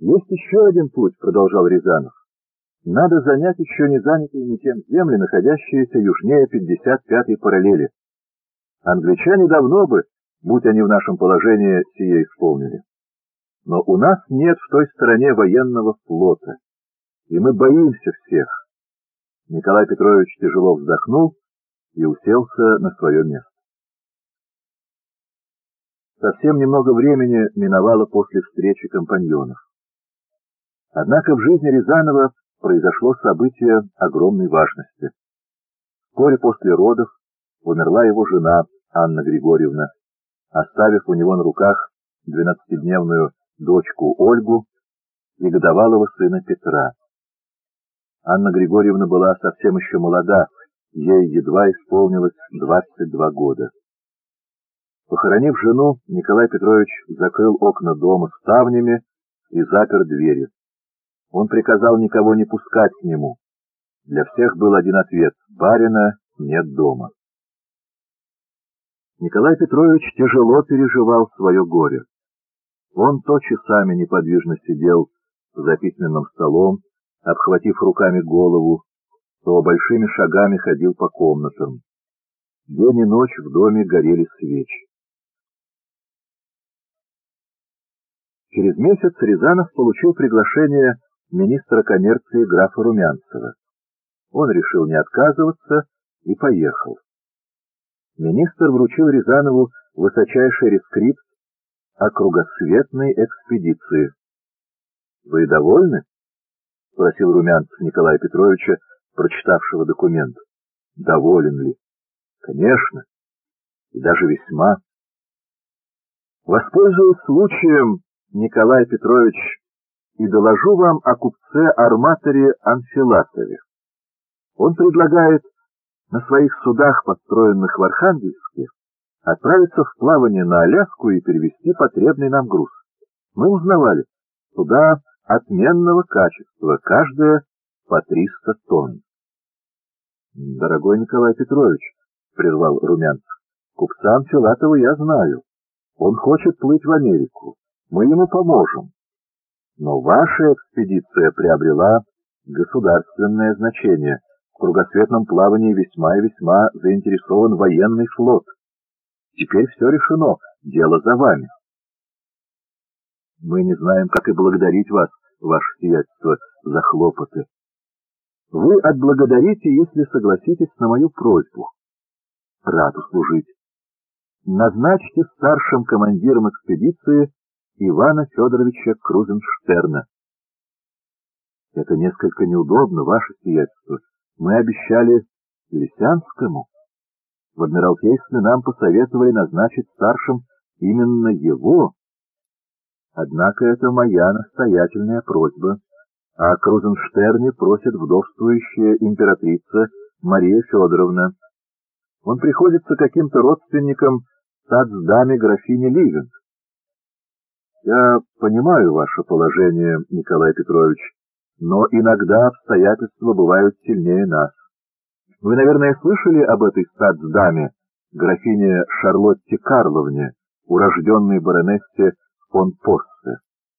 Есть еще один путь, продолжал Рязанов. Надо занять еще не занятые никем земли, находящиеся южнее 55-й параллели. Англичане давно бы, будь они в нашем положении, сие исполнили. Но у нас нет в той стороне военного флота, и мы боимся всех. Николай Петрович тяжело вздохнул и уселся на свое место. Совсем немного времени миновало после встречи компаньонов. Однако в жизни Рязанова произошло событие огромной важности. Вскоре после родов умерла его жена Анна Григорьевна, оставив у него на руках 12-дневную дочку Ольгу и годовалого сына Петра. Анна Григорьевна была совсем еще молода, ей едва исполнилось 22 года. Похоронив жену, Николай Петрович закрыл окна дома ставнями и запер двери. Он приказал никого не пускать к нему. Для всех был один ответ — барина нет дома. Николай Петрович тяжело переживал свое горе. Он то часами неподвижно сидел за письменным столом, обхватив руками голову, то большими шагами ходил по комнатам. День и ночь в доме горели свечи. Через месяц Рязанов получил приглашение министра коммерции графа Румянцева. Он решил не отказываться и поехал. Министр вручил Рязанову высочайший рескрипт о кругосветной экспедиции. — Вы довольны? — спросил Румянцев Николая Петровича, прочитавшего документ. — Доволен ли? — Конечно. И даже весьма. Воспользуясь случаем, Николай Петрович, и доложу вам о купце-арматоре Анфилатове. Он предлагает на своих судах, построенных в Архангельске, отправиться в плавание на Аляску и перевезти потребный нам груз. Мы узнавали, суда отменного качества, каждая по 300 тонн. — Дорогой Николай Петрович, — прервал Румянцев, — купца Анфилатова я знаю. Он хочет плыть в Америку. Мы ему поможем. Но ваша экспедиция приобрела государственное значение. В кругосветном плавании весьма и весьма заинтересован военный флот. Теперь все решено, дело за вами. Мы не знаем, как и благодарить вас, ваше сиятельство, за хлопоты. Вы отблагодарите, если согласитесь на мою просьбу. Рад услужить. Назначьте старшим командиром экспедиции Ивана Федоровича Крузенштерна. Это несколько неудобно, ваше сиятельство. Мы обещали Лисянскому. В Адмиралтействе нам посоветовали назначить старшим именно его. Однако это моя настоятельная просьба. О Крузенштерне просит вдовствующая императрица Мария Федоровна. Он приходится каким-то родственником статсдаме графини Ливен. Я понимаю ваше положение, Николай Петрович, но иногда обстоятельства бывают сильнее нас. Вы, наверное, слышали об этой статсдаме, графине Шарлотте Карловне, урожденной баронессе фон Поссе?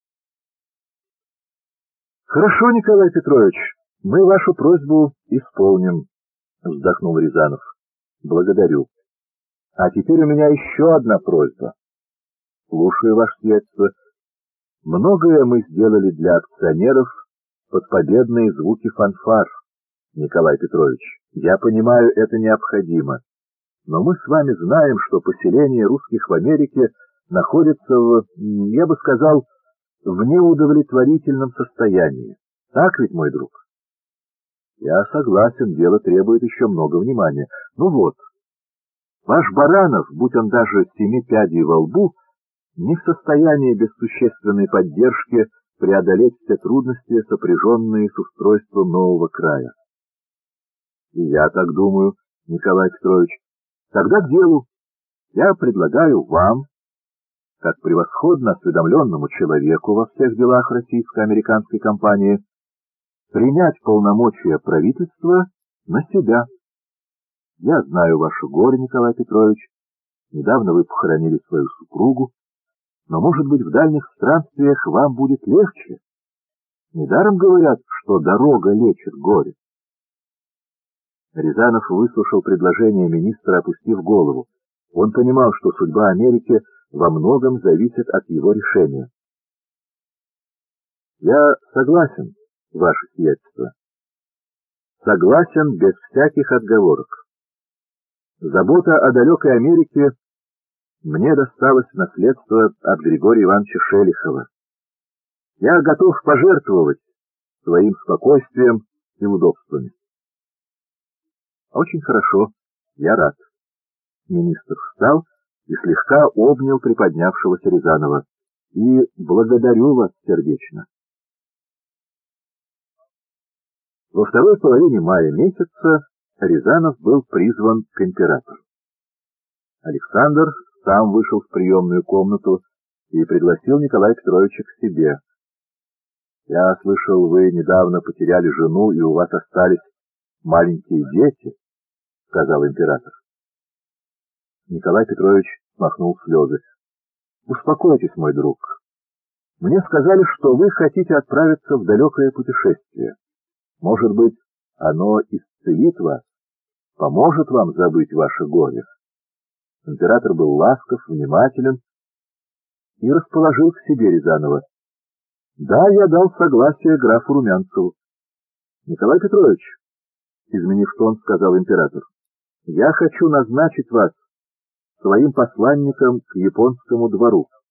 Хорошо, Николай Петрович, мы вашу просьбу исполним, вздохнул Рязанов. Благодарю. А теперь у меня еще одна просьба. Слушаю, ваше сиятельство. Многое мы сделали для акционеров под победные звуки фанфар, Николай Петрович. Я понимаю, это необходимо. Но мы с вами знаем, что поселение русских в Америке находится я бы сказал, в неудовлетворительном состоянии. Так ведь, мой друг? Я согласен, дело требует еще много внимания. Ну вот, ваш Баранов, будь он даже 7 пядей во лбу, не в состоянии без существенной поддержки преодолеть все трудности, сопряженные с устройством нового края. И я так думаю, Николай Петрович. Тогда к делу. Я предлагаю вам, как превосходно осведомленному человеку во всех делах российско-американской компании, принять полномочия правительства на себя. Я знаю ваше горе, Николай Петрович. Недавно вы похоронили свою супругу. Но, может быть, в дальних странствиях вам будет легче, Недаром говорят, что дорога лечит горе. Рязанов выслушал предложение министра, опустив голову. Он понимал, что судьба Америки во многом зависит от его решения. «Я согласен, ваше сиятельство. Согласен без всяких отговорок. Забота о далекой Америке мне досталась в наследство от Григория Ивановича Шелихова. Я готов пожертвовать своим спокойствием и удобствами». «Очень хорошо, я рад». Министр встал и слегка обнял приподнявшегося Рязанова. «И благодарю вас сердечно». Во второй половине мая месяца Рязанов был призван к императору. Александр сам вышел в приемную комнату и пригласил Николая Петровича к себе. «Я слышал, вы недавно потеряли жену, и у вас остались маленькие дети», — сказал император. Николай Петрович смахнул слезы. «Успокойтесь, мой друг. Мне сказали, что вы хотите отправиться в далекое путешествие. Может быть, оно исцелит вас, поможет вам забыть ваше горе». Император был ласков, внимателен и расположил к себе Рязанова. «Да, я дал согласие графу Румянцеву». «Николай Петрович», — изменив тон, сказал император, — «я хочу назначить вас своим посланником к японскому двору».